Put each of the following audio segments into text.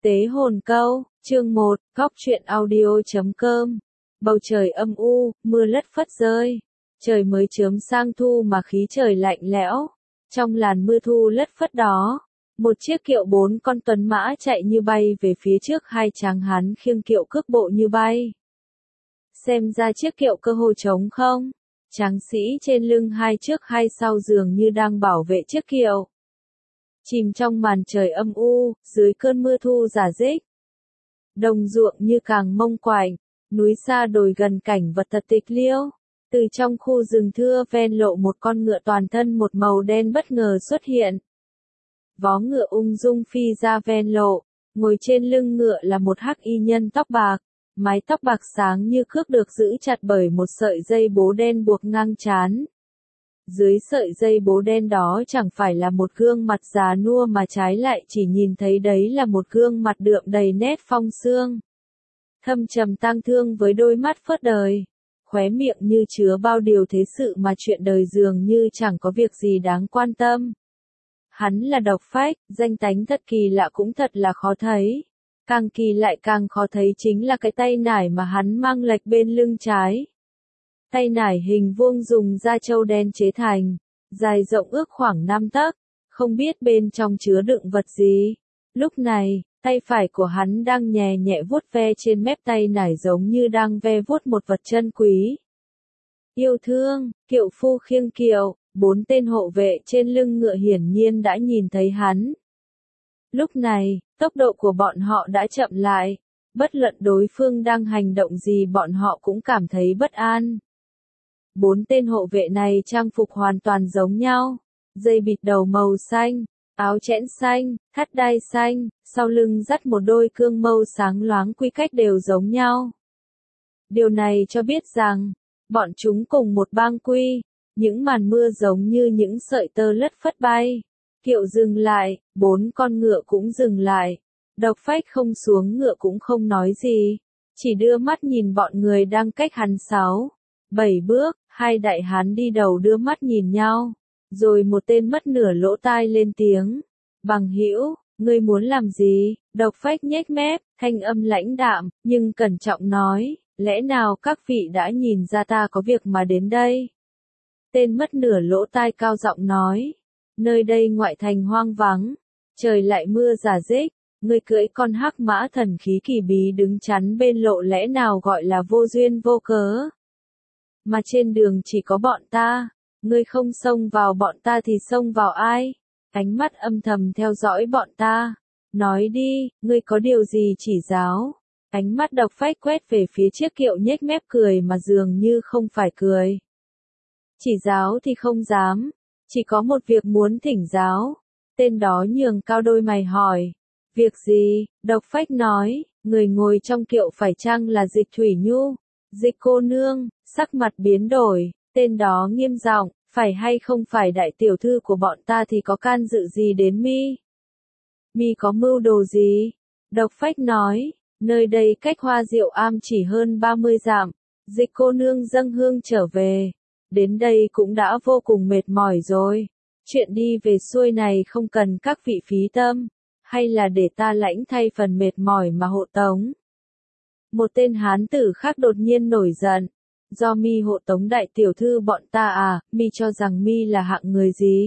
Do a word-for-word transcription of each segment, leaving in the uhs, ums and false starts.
Tế hồn câu, chương một, góc truyện audio.com. Bầu trời âm u, mưa lất phất rơi. Trời mới chớm sang thu mà khí trời lạnh lẽo. Trong làn mưa thu lất phất đó, một chiếc kiệu bốn con tuấn mã chạy như bay về phía trước, hai tráng hán khiêng kiệu cước bộ như bay. Xem ra chiếc kiệu cơ hồ trống không. Tráng sĩ trên lưng hai trước hai sau dường như đang bảo vệ chiếc kiệu. Chìm trong màn trời âm u, dưới cơn mưa thu rả rích. Đồng ruộng như càng mông quạnh, núi xa đồi gần cảnh vật thật tịch liêu. Từ trong khu rừng thưa ven lộ một con ngựa toàn thân một màu đen bất ngờ xuất hiện. Vó ngựa ung dung phi ra ven lộ, ngồi trên lưng ngựa là một hắc y nhân tóc bạc, mái tóc bạc sáng như cước được giữ chặt bởi một sợi dây bố đen buộc ngang trán. Dưới sợi dây bố đen đó chẳng phải là một gương mặt già nua mà trái lại chỉ nhìn thấy đấy là một gương mặt đượm đầy nét phong sương. Thâm trầm tang thương với đôi mắt phớt đời, khóe miệng như chứa bao điều thế sự mà chuyện đời dường như chẳng có việc gì đáng quan tâm. Hắn là Độc Phách, danh tánh thật kỳ lạ cũng thật là khó thấy. Càng kỳ lại càng khó thấy chính là cái tay nải mà hắn mang lệch bên lưng trái. Tay nải hình vuông dùng da trâu đen chế thành, dài rộng ước khoảng năm tấc, không biết bên trong chứa đựng vật gì. Lúc này, tay phải của hắn đang nhẹ nhẹ vuốt ve trên mép tay nải giống như đang ve vuốt một vật chân quý. Yêu thương, kiệu phu khiêng kiệu, bốn tên hộ vệ trên lưng ngựa hiển nhiên đã nhìn thấy hắn. Lúc này, tốc độ của bọn họ đã chậm lại, bất luận đối phương đang hành động gì bọn họ cũng cảm thấy bất an. Bốn tên hộ vệ này trang phục hoàn toàn giống nhau, dây bịt đầu màu xanh, áo chẽn xanh, thắt đai xanh, sau lưng dắt một đôi cương mâu sáng loáng quy cách đều giống nhau. Điều này cho biết rằng, bọn chúng cùng một bang quy, những màn mưa giống như những sợi tơ lất phất bay. Kiệu dừng lại, bốn con ngựa cũng dừng lại. Độc Phách không xuống ngựa cũng không nói gì, chỉ đưa mắt nhìn bọn người đang cách hắn sáu, bảy bước. Hai đại hán đi đầu đưa mắt nhìn nhau, rồi một tên mất nửa lỗ tai lên tiếng. Bằng hữu, ngươi muốn làm gì? Độc Phách nhếch mép, thanh âm lãnh đạm, nhưng cẩn trọng nói, lẽ nào các vị đã nhìn ra ta có việc mà đến đây? Tên mất nửa lỗ tai cao giọng nói, nơi đây ngoại thành hoang vắng, trời lại mưa rả rích, ngươi cưỡi con hắc mã thần khí kỳ bí đứng chắn bên lộ lẽ nào gọi là vô duyên vô cớ? Mà trên đường chỉ có bọn ta, ngươi không xông vào bọn ta thì xông vào ai? Ánh mắt âm thầm theo dõi bọn ta. Nói đi, ngươi có điều gì chỉ giáo? Ánh mắt Độc Phách quét về phía chiếc kiệu nhếch mép cười mà dường như không phải cười. Chỉ giáo thì không dám, chỉ có một việc muốn thỉnh giáo. Tên đó nhường cao đôi mày hỏi. Việc gì? Độc Phách nói, người ngồi trong kiệu phải chăng là Dịch Thủy Nhu? Dịch cô nương, sắc mặt biến đổi, tên đó nghiêm giọng, phải hay không phải đại tiểu thư của bọn ta thì có can dự gì đến mi? Mi có mưu đồ gì? Độc Phách nói, nơi đây cách Hoa Diệu Am chỉ hơn ba mươi dặm, Dịch cô nương dâng hương trở về, đến đây cũng đã vô cùng mệt mỏi rồi, chuyện đi về xuôi này không cần các vị phí tâm, hay là để ta lãnh thay phần mệt mỏi mà hộ tống? Một tên hán tử khác đột nhiên nổi giận. Do mi hộ tống đại tiểu thư bọn ta à, mi cho rằng mi là hạng người gì?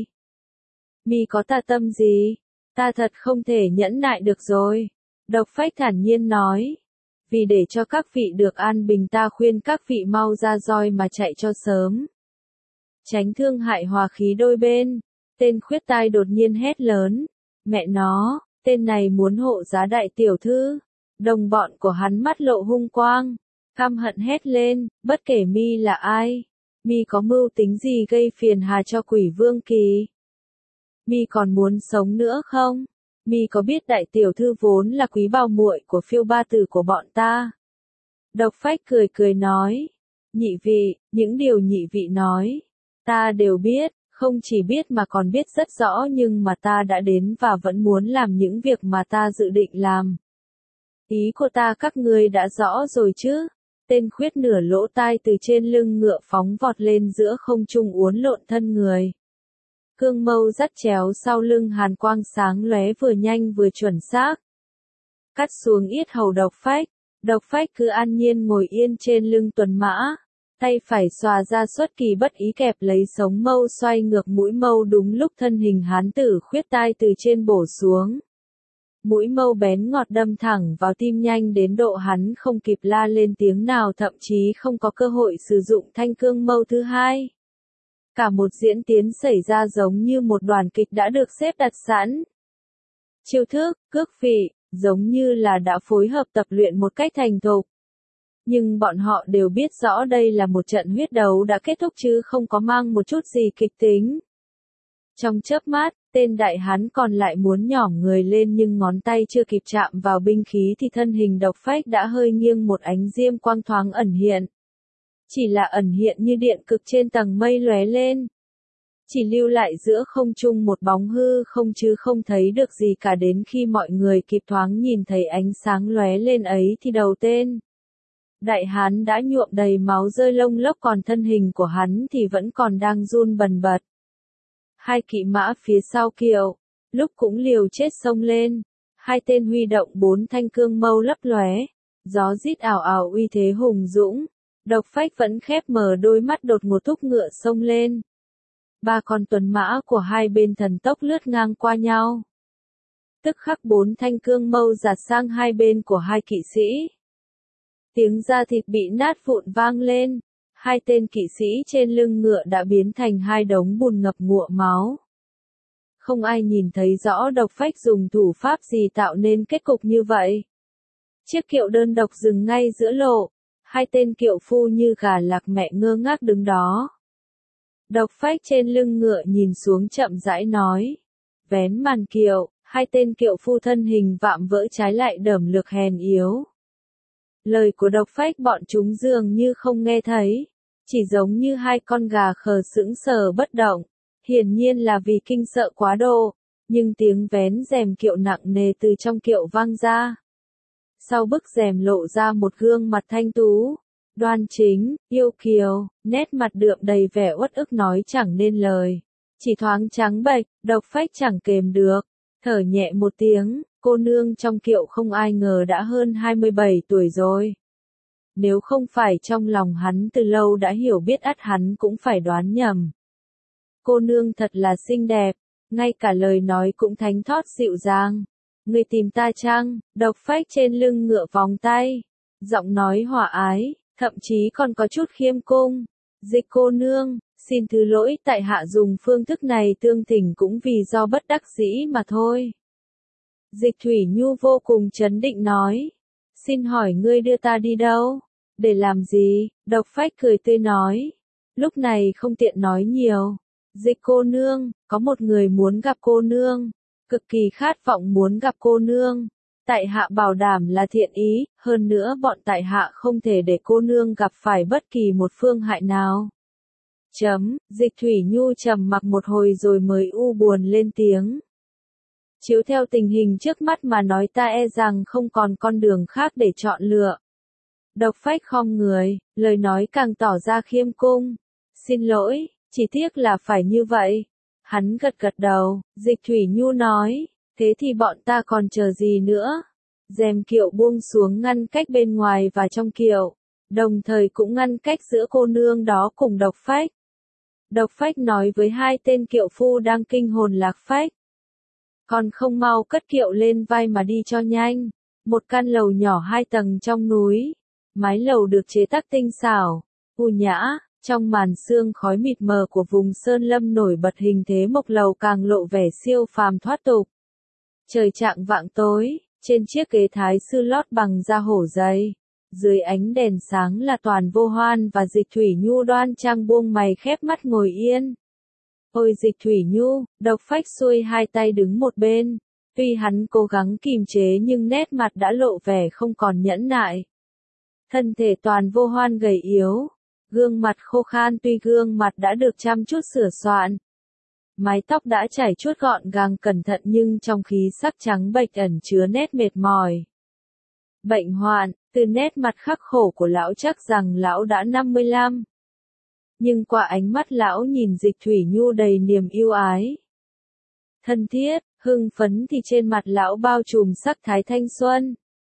Mi có tà tâm gì? Ta thật không thể nhẫn nại được rồi. Độc Phách thản nhiên nói. Vì để cho các vị được an bình ta khuyên các vị mau ra roi mà chạy cho sớm. Tránh thương hại hòa khí đôi bên. Tên khuyết tai đột nhiên hét lớn. Mẹ nó, tên này muốn hộ giá đại tiểu thư. Đồng bọn của hắn mắt lộ hung quang, căm hận hét lên, bất kể mi là ai, mi có mưu tính gì gây phiền hà cho Quỷ Vương Kỳ? Mi còn muốn sống nữa không? Mi có biết đại tiểu thư vốn là quý bào muội của Phiêu ba tử của bọn ta? Độc Phách cười cười nói, nhị vị, những điều nhị vị nói, ta đều biết, không chỉ biết mà còn biết rất rõ nhưng mà ta đã đến và vẫn muốn làm những việc mà ta dự định làm. Ý của ta các ngươi đã rõ rồi chứ? Tên khuyết nửa lỗ tai từ trên lưng ngựa phóng vọt lên giữa không trung uốn lộn thân người. Cương mâu dắt chéo sau lưng hàn quang sáng lóe vừa nhanh vừa chuẩn xác. cắt xuống yết hầu Độc Phách. Độc Phách cứ an nhiên ngồi yên trên lưng tuần mã, tay phải xòa ra xuất kỳ bất ý kẹp lấy sống mâu xoay ngược mũi mâu đúng lúc thân hình hán tử khuyết tai từ trên bổ xuống. Mũi mâu bén ngọt đâm thẳng vào tim nhanh đến độ hắn không kịp la lên tiếng nào, thậm chí không có cơ hội sử dụng thanh cương mâu thứ hai. Cả một diễn tiến xảy ra giống như một đoàn kịch đã được xếp đặt sẵn. Chiêu thức, cước vị, giống như là đã phối hợp tập luyện một cách thành thục. Nhưng bọn họ đều biết rõ đây là một trận huyết đấu đã kết thúc chứ không có mang một chút gì kịch tính. Trong chớp mắt, tên đại hán còn lại muốn nhỏm người lên nhưng ngón tay chưa kịp chạm vào binh khí thì thân hình Độc Phách đã hơi nghiêng, một ánh diêm quang thoáng ẩn hiện. Chỉ là ẩn hiện như điện cực trên tầng mây lóe lên. Chỉ lưu lại giữa không trung một bóng hư không chứ không thấy được gì cả, đến khi mọi người kịp thoáng nhìn thấy ánh sáng lóe lên ấy thì đầu tên đại hán đã nhuộm đầy máu rơi lông lốc, còn thân hình của hắn thì vẫn còn đang run bần bật. Hai kỵ mã phía sau kiệu, lúc cũng liều chết xông lên, hai tên huy động bốn thanh cương mâu lấp lóe, gió rít ảo ảo uy thế hùng dũng. Độc Phách vẫn khép mờ đôi mắt đột ngột thúc ngựa xông lên. Ba con tuần mã của hai bên thần tốc lướt ngang qua nhau. Tức khắc bốn thanh cương mâu giạt sang hai bên của hai kỵ sĩ. Tiếng da thịt bị nát vụn vang lên, hai tên kỵ sĩ trên lưng ngựa đã biến thành hai đống bùn ngập ngụa máu. Không ai nhìn thấy rõ Độc Phách dùng thủ pháp gì tạo nên kết cục như vậy. Chiếc kiệu đơn độc dừng ngay giữa lộ, hai tên kiệu phu như gà lạc mẹ ngơ ngác đứng đó. Độc Phách trên lưng ngựa nhìn xuống chậm rãi nói, vén màn kiệu, hai tên kiệu phu thân hình vạm vỡ trái lại đởm lực hèn yếu. Lời của Độc Phách bọn chúng dường như không nghe thấy, chỉ giống như hai con gà khờ sững sờ bất động, hiển nhiên là vì kinh sợ quá độ, nhưng tiếng vén rèm kiệu nặng nề từ trong kiệu vang ra. Sau bức rèm lộ ra một gương mặt thanh tú, đoan chính, yêu kiều, nét mặt đượm đầy vẻ uất ức nói chẳng nên lời. Chỉ thoáng trắng bệch, Độc Phách chẳng kềm được, thở nhẹ một tiếng, cô nương trong kiệu không ai ngờ đã hơn hai mươi bảy tuổi rồi. Nếu không phải trong lòng hắn từ lâu đã hiểu biết ắt hắn cũng phải đoán nhầm. Cô nương thật là xinh đẹp, ngay cả lời nói cũng thánh thót dịu dàng. Người tìm ta chăng? Độc Phách trên lưng ngựa vòng tay, giọng nói hòa ái, thậm chí còn có chút khiêm cung. Dịch cô nương, xin thứ lỗi, tại hạ dùng phương thức này tương thỉnh cũng vì do bất đắc dĩ mà thôi. Dịch Thủy Nhu vô cùng trấn định nói, xin hỏi ngươi đưa ta đi đâu? Để làm gì? Độc Phách cười tươi nói, lúc này không tiện nói nhiều. Dịch cô nương, có một người muốn gặp cô nương, cực kỳ khát vọng muốn gặp cô nương. Tại hạ bảo đảm là thiện ý, hơn nữa bọn tại hạ không thể để cô nương gặp phải bất kỳ một phương hại nào. Chấm, Dịch Thủy Nhu trầm mặc một hồi rồi mới u buồn lên tiếng. Chiếu theo tình hình trước mắt mà nói ta e rằng không còn con đường khác để chọn lựa. Độc Phách khom người, lời nói càng tỏ ra khiêm cung. Xin lỗi, chỉ tiếc là phải như vậy. Hắn gật gật đầu, Dịch Thủy Nhu nói, thế thì bọn ta còn chờ gì nữa? Rèm kiệu buông xuống ngăn cách bên ngoài và trong kiệu, đồng thời cũng ngăn cách giữa cô nương đó cùng Độc Phách. Độc Phách nói với hai tên kiệu phu đang kinh hồn lạc phách. Còn không mau cất kiệu lên vai mà đi cho nhanh. Một căn lầu nhỏ hai tầng trong núi. Mái lầu được chế tác tinh xảo, u nhã, trong màn sương khói mịt mờ của vùng sơn lâm nổi bật hình thế mộc lầu càng lộ vẻ siêu phàm thoát tục. Trời chạng vạng tối, trên chiếc ghế thái sư lót bằng da hổ dày, dưới ánh đèn sáng là Toàn Vô Hoan và Dịch Thủy Nhu đoan trang buông mày khép mắt ngồi yên. Ôi Dịch Thủy Nhu, Độc Phách xuôi hai tay đứng một bên, tuy hắn cố gắng kìm chế nhưng nét mặt đã lộ vẻ không còn nhẫn nại. Thân thể Toàn Vô Hoan gầy yếu, gương mặt khô khan, tuy gương mặt đã được chăm chút sửa soạn. Mái tóc đã chải chuốt gọn gàng cẩn thận nhưng trong khí sắc trắng bệch ẩn chứa nét mệt mỏi. Bệnh hoạn, từ nét mặt khắc khổ của lão chắc rằng lão đã năm mươi lăm. Nhưng qua ánh mắt lão nhìn Dịch Thủy Nhu đầy niềm yêu ái. Thân thiết, hưng phấn thì trên mặt lão bao trùm sắc thái thanh xuân.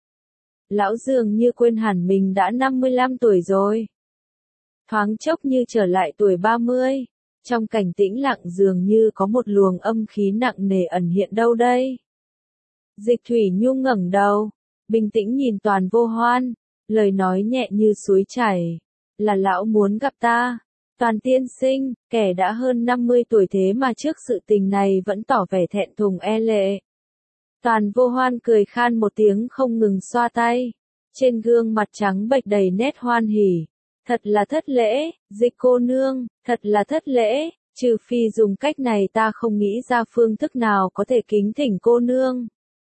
lão dường như quên hẳn mình đã năm mươi lăm tuổi rồi. Thoáng chốc như trở lại tuổi ba mươi, trong cảnh tĩnh lặng dường như có một luồng âm khí nặng nề ẩn hiện đâu đây. Dịch Thủy Nhu ngẩng đầu, bình tĩnh nhìn Toàn Vô Hoan, lời nói nhẹ như suối chảy, là lão muốn gặp ta. Toàn tiên sinh, kẻ đã hơn năm mươi tuổi thế mà trước sự tình này vẫn tỏ vẻ thẹn thùng e lệ. Toàn Vô Hoan cười khan một tiếng không ngừng xoa tay, trên gương mặt trắng bệch đầy nét hoan hỉ. Thật là thất lễ, Dịch cô nương, thật là thất lễ, trừ phi dùng cách này ta không nghĩ ra phương thức nào có thể kính thỉnh cô nương.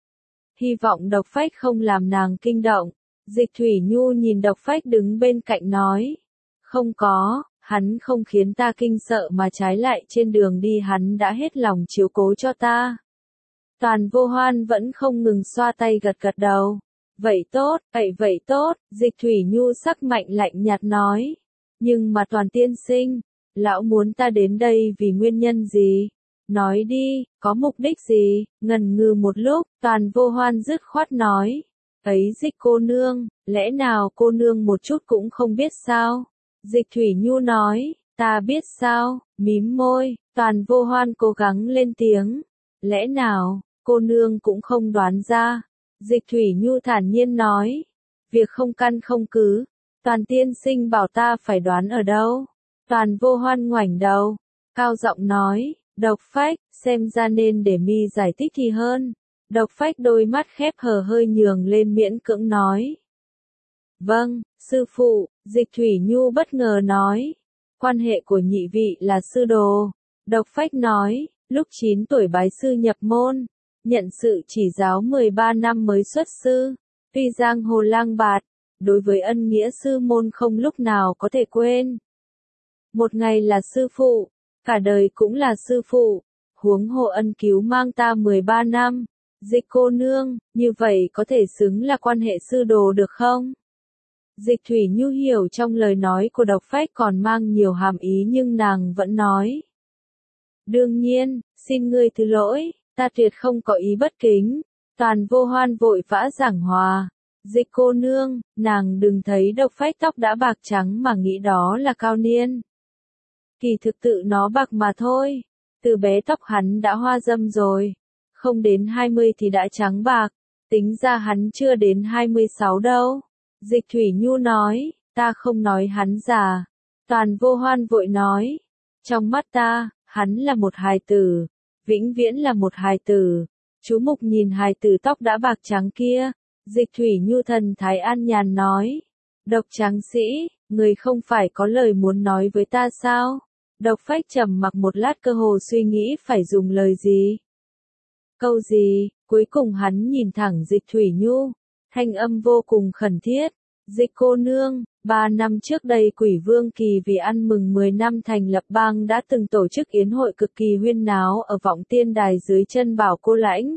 Hy vọng Độc Phách không làm nàng kinh động. Dịch Thủy Nhu nhìn Độc Phách đứng bên cạnh nói. Không có, hắn không khiến ta kinh sợ mà trái lại trên đường đi hắn đã hết lòng chiếu cố cho ta. Toàn Vô Hoan vẫn không ngừng xoa tay gật gật đầu. Vậy tốt, vậy vậy tốt, Dịch Thủy Nhu sắc mạnh lạnh nhạt nói. Nhưng mà Toàn tiên sinh, lão muốn ta đến đây vì nguyên nhân gì? Nói đi, có mục đích gì? Ngần ngừ một lúc, Toàn Vô Hoan dứt khoát nói. Ấy Dịch cô nương, lẽ nào cô nương một chút cũng không biết sao? Dịch Thủy Nhu nói, ta biết sao, mím môi, Toàn Vô Hoan cố gắng lên tiếng. Lẽ nào, cô nương cũng không đoán ra? Dịch Thủy Nhu thản nhiên nói. Việc không căn không cứ, Toàn tiên sinh bảo ta phải đoán ở đâu? Toàn Vô Hoan ngoảnh đầu, cao giọng nói, Độc Phách, xem ra nên để mi giải thích thì hơn. Độc Phách đôi mắt khép hờ hơi nhường lên miễn cưỡng nói. Vâng, sư phụ, Dịch Thủy Nhu bất ngờ nói. Quan hệ của nhị vị là sư đồ. Độc Phách nói, lúc chín tuổi bái sư nhập môn, nhận sự chỉ giáo mười ba năm mới xuất sư. Tuy giang hồ lang bạt, đối với ân nghĩa sư môn không lúc nào có thể quên. Một ngày là sư phụ, cả đời cũng là sư phụ, huống hồ ân cứu mang ta mười ba năm. Dịch cô nương, như vậy có thể xứng là quan hệ sư đồ được không? Dịch Thủy Nhu hiểu trong lời nói của Độc Phách còn mang nhiều hàm ý nhưng nàng vẫn nói. Đương nhiên, xin ngươi thứ lỗi, ta tuyệt không có ý bất kính. Toàn Vô Hoan vội vã giảng hòa. Dịch cô nương, nàng đừng thấy Độc Phách tóc đã bạc trắng mà nghĩ đó là cao niên. Kỳ thực tự nó bạc mà thôi, từ bé tóc hắn đã hoa râm rồi. Không đến hai mươi thì đã trắng bạc, tính ra hắn chưa đến hai mươi sáu đâu. Dịch Thủy Nhu nói, ta không nói hắn già. Toàn Vô Hoan vội nói, trong mắt ta, hắn là một hài tử, vĩnh viễn là một hài tử. Chú Mục nhìn hài tử tóc đã bạc trắng kia, Dịch Thủy Nhu thần thái an nhàn nói, Độc tráng sĩ, người không phải có lời muốn nói với ta sao? Độc Phách trầm mặc một lát cơ hồ suy nghĩ phải dùng lời gì. Câu gì, cuối cùng hắn nhìn thẳng Dịch Thủy Nhu, thanh âm vô cùng khẩn thiết. Dịch cô nương, ba năm trước đây Quỷ Vương Kỳ vì ăn mừng mười năm thành lập bang đã từng tổ chức yến hội cực kỳ huyên náo ở Vọng Tiên Đài dưới chân Bảo Cô Lãnh.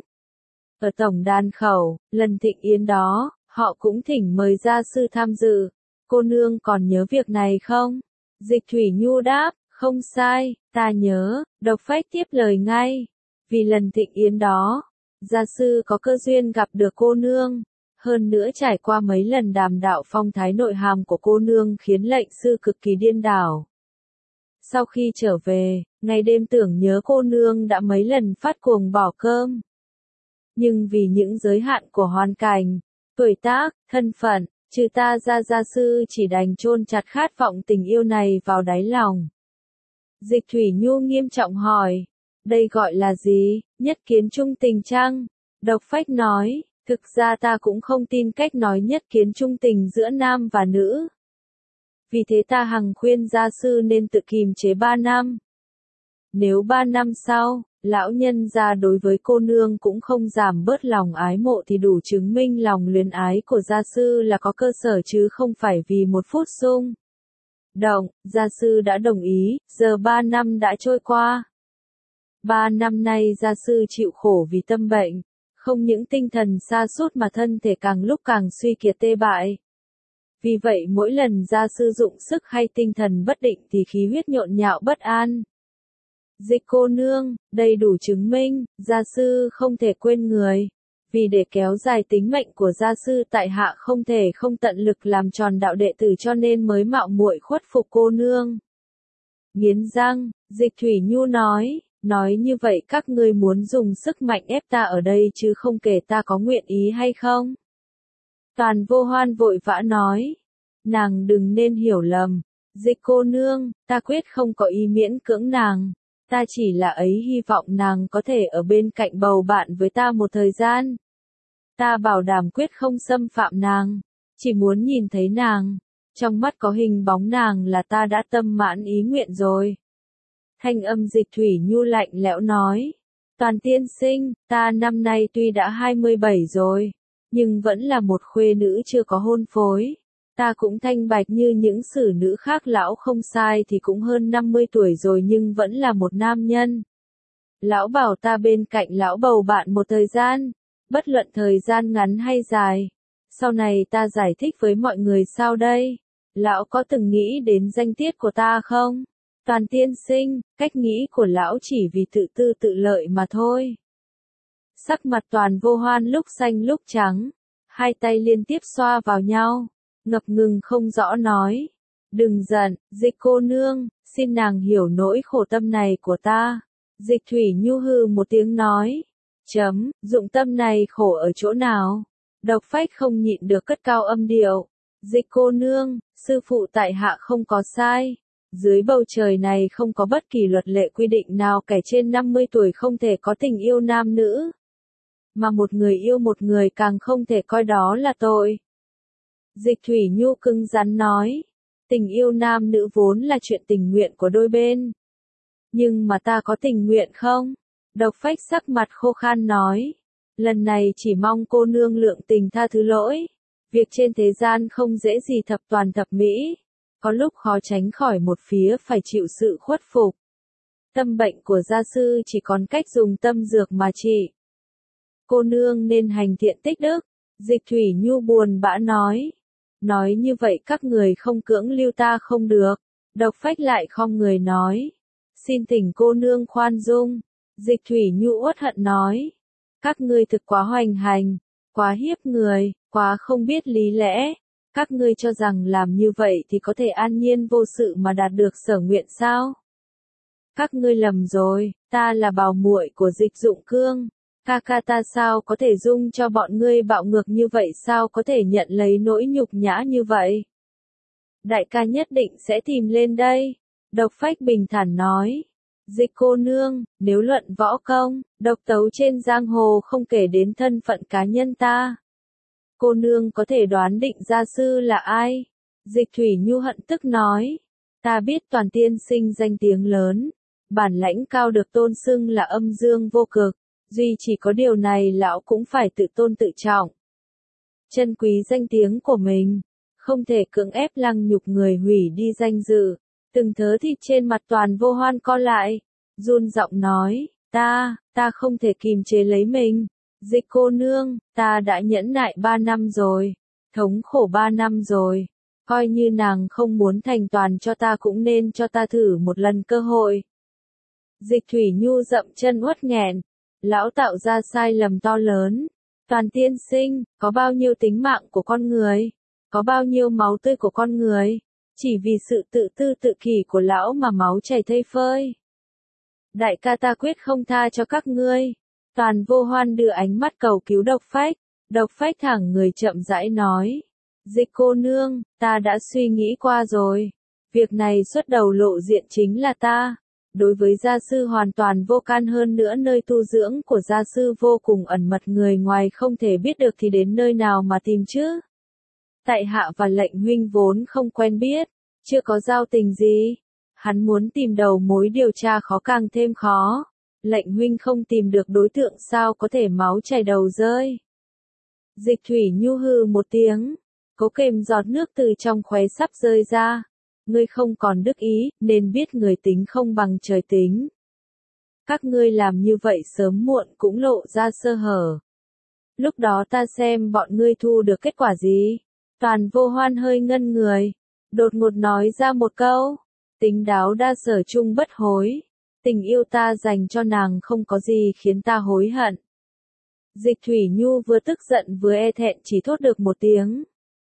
Ở tổng đàn khẩu, lần thịnh yến đó, họ cũng thỉnh mời gia sư tham dự. Cô nương còn nhớ việc này không? Dịch Thủy Nhu đáp, không sai, ta nhớ. Độc Phách tiếp lời ngay. Vì lần thịnh yến đó, gia sư có cơ duyên gặp được cô nương. Hơn nữa trải qua mấy lần đàm đạo phong thái nội hàm của cô nương khiến lệnh sư cực kỳ điên đảo. Sau khi trở về, ngày đêm tưởng nhớ cô nương đã mấy lần phát cuồng bỏ cơm. Nhưng vì những giới hạn của hoàn cảnh, tuổi tác, thân phận, trừ ta ra gia sư chỉ đành chôn chặt khát vọng tình yêu này vào đáy lòng. Dịch Thủy Nhu nghiêm trọng hỏi, đây gọi là gì, nhất kiến trung tình chăng? Độc Phách nói, thực ra ta cũng không tin cách nói nhất kiến trung tình giữa nam và nữ. Vì thế ta hằng khuyên gia sư nên tự kìm chế ba năm. Nếu ba năm sau, lão nhân gia đối với cô nương cũng không giảm bớt lòng ái mộ thì đủ chứng minh lòng luyến ái của gia sư là có cơ sở chứ không phải vì một phút xung động, gia sư đã đồng ý, giờ ba năm đã trôi qua. Ba năm nay gia sư chịu khổ vì tâm bệnh, không những tinh thần sa sút mà thân thể càng lúc càng suy kiệt tê bại. Vì vậy mỗi lần gia sư dụng sức hay tinh thần bất định thì khí huyết nhộn nhạo bất an. Dịch cô nương, đây đủ chứng minh, gia sư không thể quên người. Vì để kéo dài tính mệnh của gia sư tại hạ không thể không tận lực làm tròn đạo đệ tử cho nên mới mạo muội khuất phục cô nương. Nghiến răng, Dịch Thủy Nhu nói, nói như vậy các ngươi muốn dùng sức mạnh ép ta ở đây chứ không kể ta có nguyện ý hay không? Toàn Vô Hoan vội vã nói, nàng đừng nên hiểu lầm, Dịch cô nương, ta quyết không có ý miễn cưỡng nàng, ta chỉ là ấy hy vọng nàng có thể ở bên cạnh bầu bạn với ta một thời gian. Ta bảo đảm quyết không xâm phạm nàng, chỉ muốn nhìn thấy nàng, trong mắt có hình bóng nàng là ta đã tâm mãn ý nguyện rồi. Thanh âm Dịch Thủy Nhu lạnh lẽo nói, Toàn tiên sinh, ta năm nay tuy đã hai mươi bảy rồi, nhưng vẫn là một khuê nữ chưa có hôn phối. Ta cũng thanh bạch như những xử nữ khác, lão không sai thì cũng hơn năm mươi tuổi rồi nhưng vẫn là một nam nhân. Lão bảo ta bên cạnh lão bầu bạn một thời gian, bất luận thời gian ngắn hay dài. Sau này ta giải thích với mọi người sao đây? Lão có từng nghĩ đến danh tiết của ta không? Toàn tiên sinh, cách nghĩ của lão chỉ vì tự tư tự lợi mà thôi. Sắc mặt Toàn Vô Hoan lúc xanh lúc trắng, hai tay liên tiếp xoa vào nhau, ngập ngừng không rõ nói. Đừng giận, Dịch cô nương, xin nàng hiểu nỗi khổ tâm này của ta. Dịch Thủy Nhu hừ một tiếng nói. Chấm, dụng tâm này khổ ở chỗ nào? Độc Phách không nhịn được cất cao âm điệu. Dịch cô nương, sư phụ tại hạ không có sai. Dưới bầu trời này không có bất kỳ luật lệ quy định nào kẻ trên năm mươi tuổi không thể có tình yêu nam nữ. Mà một người yêu một người càng không thể coi đó là tội. Dịch Thủy Nhu cứng rắn nói. Tình yêu nam nữ vốn là chuyện tình nguyện của đôi bên. Nhưng mà ta có tình nguyện không? Độc Phách sắc mặt khô khan nói. Lần này chỉ mong cô nương lượng tình tha thứ lỗi. Việc trên thế gian không dễ gì thập toàn thập mỹ. Có lúc khó tránh khỏi một phía phải chịu sự khuất phục. Tâm bệnh của gia sư chỉ còn cách dùng tâm dược mà trị. Cô nương nên hành thiện tích đức. Dịch Thủy Nhu buồn bã nói. Nói như vậy các người không cưỡng lưu ta không được. Độc Phách lại khom người nói. Xin thỉnh cô nương khoan dung. Dịch Thủy Nhu uất hận nói. Các ngươi thực quá hoành hành, quá hiếp người, quá không biết lý lẽ. Các ngươi cho rằng làm như vậy thì có thể an nhiên vô sự mà đạt được sở nguyện sao? Các ngươi lầm rồi, ta là bảo muội của Dịch Dụng Cương. Ca ca ta sao có thể dung cho bọn ngươi bạo ngược như vậy, sao có thể nhận lấy nỗi nhục nhã như vậy? Đại ca nhất định sẽ tìm lên đây. Độc Phách bình thản nói. Dịch cô nương, nếu luận võ công, độc tấu trên giang hồ không kể đến thân phận cá nhân ta. Cô nương có thể đoán định gia sư là ai? Dịch Thủy Nhu hận tức nói. Ta biết Toàn tiên sinh danh tiếng lớn, bản lãnh cao được tôn xưng là âm dương vô cực. Duy chỉ có điều này lão cũng phải tự tôn tự trọng. Trân quý danh tiếng của mình, không thể cưỡng ép lăng nhục người hủy đi danh dự. Từng thớ thịt trên mặt Toàn Vô Hoan co lại, run giọng nói, ta, ta không thể kìm chế lấy mình. Dịch cô nương, ta đã nhẫn nại ba năm rồi, thống khổ ba năm rồi, coi như nàng không muốn thành toàn cho ta cũng nên cho ta thử một lần cơ hội. Dịch Thủy Nhu dậm chân uất nghẹn, lão tạo ra sai lầm to lớn. Toàn tiên sinh, có bao nhiêu tính mạng của con người, có bao nhiêu máu tươi của con người, chỉ vì sự tự tư tự kỷ của lão mà máu chảy thây phơi. Đại ca ta quyết không tha cho các ngươi. Toàn Vô Hoan đưa ánh mắt cầu cứu Độc Phách. Độc Phách thẳng người chậm rãi nói. Dịch cô nương, ta đã suy nghĩ qua rồi. Việc này xuất đầu lộ diện chính là ta. Đối với gia sư hoàn toàn vô can, hơn nữa nơi tu dưỡng của gia sư vô cùng ẩn mật, người ngoài không thể biết được thì đến nơi nào mà tìm chứ. Tại hạ và Lệnh huynh vốn không quen biết, chưa có giao tình gì. Hắn muốn tìm đầu mối điều tra khó càng thêm khó. Lệnh huynh không tìm được đối tượng sao có thể máu chảy đầu rơi. Dịch Thủy Nhu hừ một tiếng, cố kềm giọt nước từ trong khóe sắp rơi ra. Ngươi không còn đức ý, nên biết người tính không bằng trời tính. Các ngươi làm như vậy sớm muộn cũng lộ ra sơ hở. Lúc đó ta xem bọn ngươi thu được kết quả gì. Toàn Vô Hoan hơi ngân người, đột ngột nói ra một câu. Tính đáo đa sở chung bất hối. Tình yêu ta dành cho nàng không có gì khiến ta hối hận. Dịch Thủy Nhu vừa tức giận vừa e thẹn chỉ thốt được một tiếng.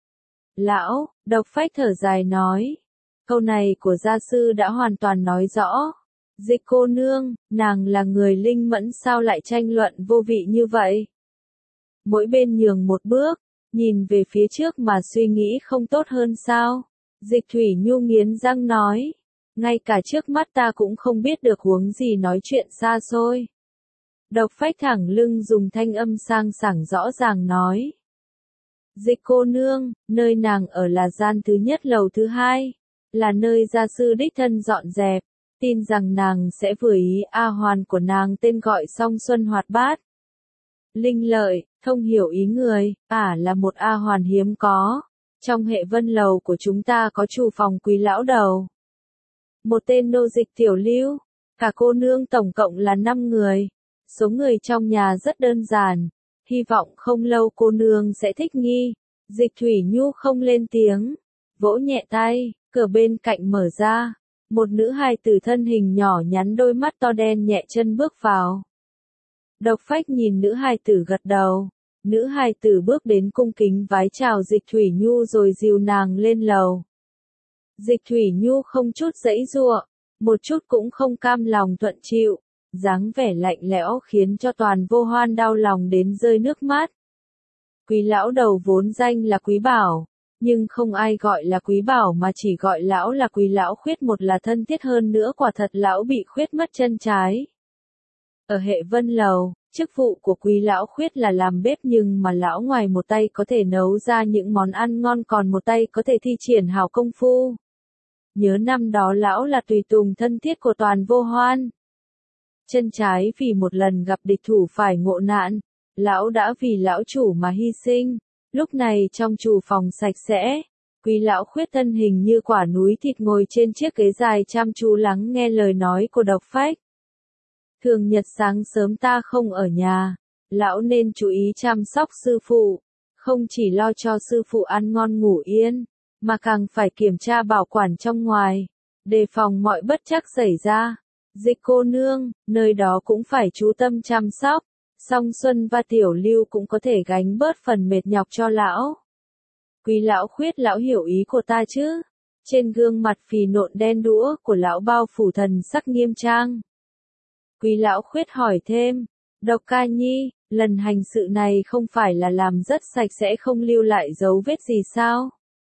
Lão, Độc Phách thở dài nói. Câu này của gia sư đã hoàn toàn nói rõ. Dịch cô nương, nàng là người linh mẫn sao lại tranh luận vô vị như vậy? Mỗi bên nhường một bước, nhìn về phía trước mà suy nghĩ không tốt hơn sao? Dịch Thủy Nhu nghiến răng nói. Ngay cả trước mắt ta cũng không biết được huống gì nói chuyện xa xôi. Độc Phách thẳng lưng dùng thanh âm sang sảng rõ ràng nói. Dịch cô nương, nơi nàng ở là gian thứ nhất lầu thứ hai, là nơi gia sư đích thân dọn dẹp, tin rằng nàng sẽ vừa ý. A hoàn của nàng tên gọi Song Xuân Hoạt Bát. Linh lợi, thông hiểu ý người, ả là một A hoàn hiếm có. Trong hệ vân lầu của chúng ta có chủ phòng Quý lão đầu. Một tên nô dịch Tiểu Lưu, cả cô nương tổng cộng là năm người. Số người trong nhà rất đơn giản, hy vọng không lâu cô nương sẽ thích nghi. Dịch Thủy Nhu không lên tiếng, vỗ nhẹ tay, cửa bên cạnh mở ra. Một nữ hài tử thân hình nhỏ nhắn đôi mắt to đen nhẹ chân bước vào. Độc Phách nhìn nữ hài tử gật đầu. Nữ hài tử bước đến cung kính vái chào Dịch Thủy Nhu rồi dìu nàng lên lầu. Dịch Thủy Nhu không chút giãy giụa, một chút cũng không cam lòng thuận chịu. Dáng vẻ lạnh lẽo khiến cho Toàn Vô Hoan đau lòng đến rơi nước mắt. Quý lão đầu vốn danh là Quý Bảo, nhưng không ai gọi là Quý Bảo mà chỉ gọi lão là Quý lão khuyết, một là thân thiết hơn nữa quả thật lão bị khuyết mất chân trái. Ở hệ vân lầu, chức vụ của Quý lão khuyết là làm bếp, nhưng mà lão ngoài một tay có thể nấu ra những món ăn ngon còn một tay có thể thi triển hảo công phu. Nhớ năm đó lão là tùy tùng thân thiết của Toàn Vô Hoan. Chân trái vì một lần gặp địch thủ phải ngộ nạn, lão đã vì lão chủ mà hy sinh. Lúc này trong chủ phòng sạch sẽ, Quý lão khuyết thân hình như quả núi thịt ngồi trên chiếc ghế dài chăm chú lắng nghe lời nói của Độc Phách. Thường nhật sáng sớm ta không ở nhà, lão nên chú ý chăm sóc sư phụ, không chỉ lo cho sư phụ ăn ngon ngủ yên, mà càng phải kiểm tra bảo quản trong ngoài, đề phòng mọi bất trắc xảy ra. Dịch cô nương, nơi đó cũng phải chú tâm chăm sóc, Song Xuân và Tiểu Lưu cũng có thể gánh bớt phần mệt nhọc cho lão. Quý lão khuyết, lão hiểu ý của ta chứ? Trên gương mặt phì nộn đen đũa của lão bao phủ thần sắc nghiêm trang. Quý lão khuyết hỏi thêm, Độc ca nhi, lần hành sự này không phải là làm rất sạch sẽ không lưu lại dấu vết gì sao?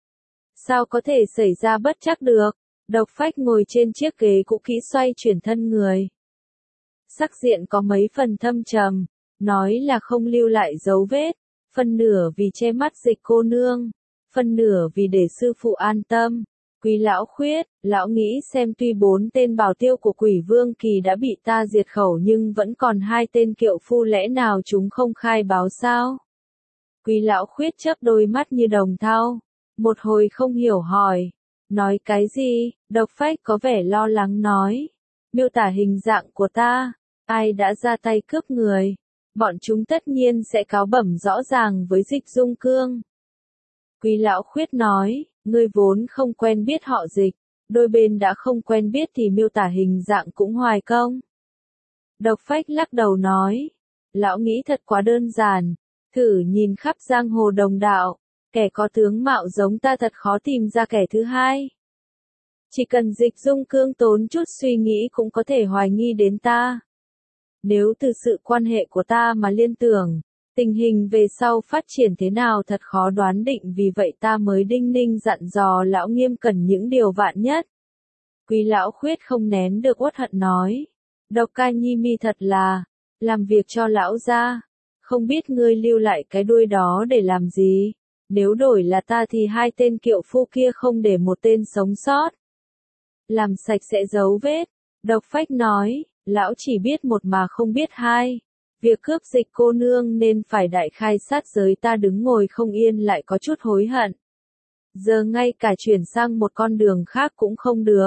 Sao có thể xảy ra bất trắc được? Độc Phách ngồi trên chiếc ghế cũ kỹ xoay chuyển thân người. Sắc diện có mấy phần thâm trầm, nói là không lưu lại dấu vết, phần nửa vì che mắt Dịch cô nương, phần nửa vì để sư phụ an tâm. Quý lão khuyết, lão nghĩ xem tuy bốn tên bảo tiêu của Quỷ Vương Kỳ đã bị ta diệt khẩu nhưng vẫn còn hai tên kiệu phu, lẽ nào chúng không khai báo sao? Quý lão khuyết chớp đôi mắt như đồng thau, một hồi không hiểu hỏi. Nói cái gì? Độc Phách có vẻ lo lắng nói. Miêu tả hình dạng của ta, ai đã ra tay cướp người, bọn chúng tất nhiên sẽ cáo bẩm rõ ràng với Dịch Dung Cương. Quý lão khuyết nói, ngươi vốn không quen biết họ Dịch, đôi bên đã không quen biết thì miêu tả hình dạng cũng hoài công. Độc Phách lắc đầu nói, lão nghĩ thật quá đơn giản, thử nhìn khắp giang hồ đồng đạo. Kẻ có tướng mạo giống ta thật khó tìm ra kẻ thứ hai. Chỉ cần Dịch Dung Cương tốn chút suy nghĩ cũng có thể hoài nghi đến ta. Nếu từ sự quan hệ của ta mà liên tưởng, tình hình về sau phát triển thế nào thật khó đoán định, vì vậy ta mới đinh ninh dặn dò lão nghiêm cẩn những điều vạn nhất. Quý lão khuyết không nén được uất hận nói. Độc ca nhi mi thật là, làm việc cho lão gia, không biết ngươi lưu lại cái đuôi đó để làm gì. Nếu đổi là ta thì hai tên kiệu phu kia không để một tên sống sót. Làm sạch sẽ dấu vết. Độc Phách nói, lão chỉ biết một mà không biết hai. Việc cướp Dịch cô nương nên phải đại khai sát giới, ta đứng ngồi không yên lại có chút hối hận. Giờ ngay cả chuyển sang một con đường khác cũng không được.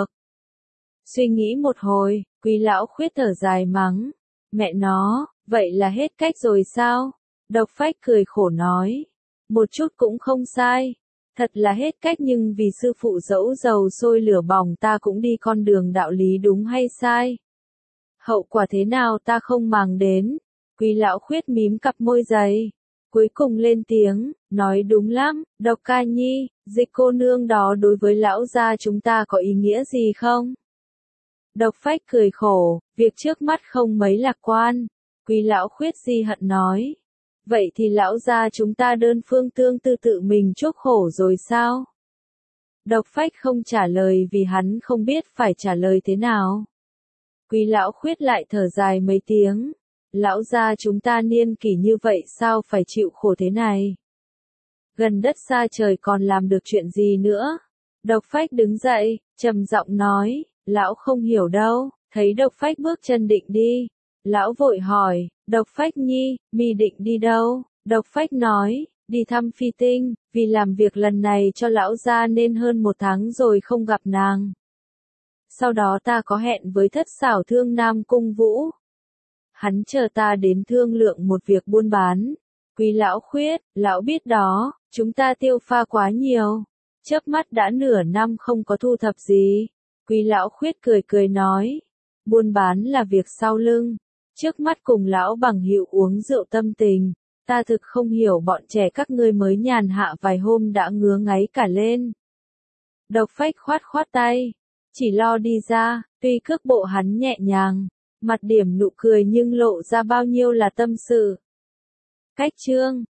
Suy nghĩ một hồi, Quý lão khuyết thở dài mắng. Mẹ nó, vậy là hết cách rồi sao? Độc Phách cười khổ nói. Một chút cũng không sai. Thật là hết cách, nhưng vì sư phụ dẫu dầu sôi lửa bỏng ta cũng đi con đường đạo lý, đúng hay sai? Hậu quả thế nào ta không màng đến. Quý lão khuyết mím cặp môi dày. Cuối cùng lên tiếng, nói đúng lắm, Độc ca nhi, Dịch cô nương đó đối với lão gia chúng ta có ý nghĩa gì không? Độc Phách cười khổ, việc trước mắt không mấy lạc quan. Quý lão khuyết di hận nói. Vậy thì lão gia chúng ta đơn phương tương tư tự mình chuốc khổ rồi sao? Độc Phách không trả lời vì hắn không biết phải trả lời thế nào. Quý lão khuyết lại thở dài mấy tiếng. Lão gia chúng ta niên kỷ như vậy sao phải chịu khổ thế này? Gần đất xa trời còn làm được chuyện gì nữa? Độc Phách đứng dậy, trầm giọng nói, lão không hiểu đâu. Thấy Độc Phách bước chân định đi, lão vội hỏi, Độc Phách nhi, mi định đi đâu? Độc Phách nói, đi thăm Phi Tinh, vì làm việc lần này cho lão gia nên hơn một tháng rồi không gặp nàng. Sau đó ta có hẹn với thất xảo thương Nam Cung Vũ. Hắn chờ ta đến thương lượng một việc buôn bán. Quý lão khuyết, lão biết đó, chúng ta tiêu pha quá nhiều. Chớp mắt đã nửa năm không có thu thập gì. Quý lão khuyết cười cười nói, buôn bán là việc sau lưng. Trước mắt cùng lão bằng hữu uống rượu tâm tình. Ta thực không hiểu bọn trẻ các ngươi mới nhàn hạ vài hôm đã ngứa ngáy cả lên. Độc Phách khoát khoát tay, chỉ lo đi ra, tuy cước bộ hắn nhẹ nhàng, mặt điểm nụ cười nhưng lộ ra bao nhiêu là tâm sự. Cách chương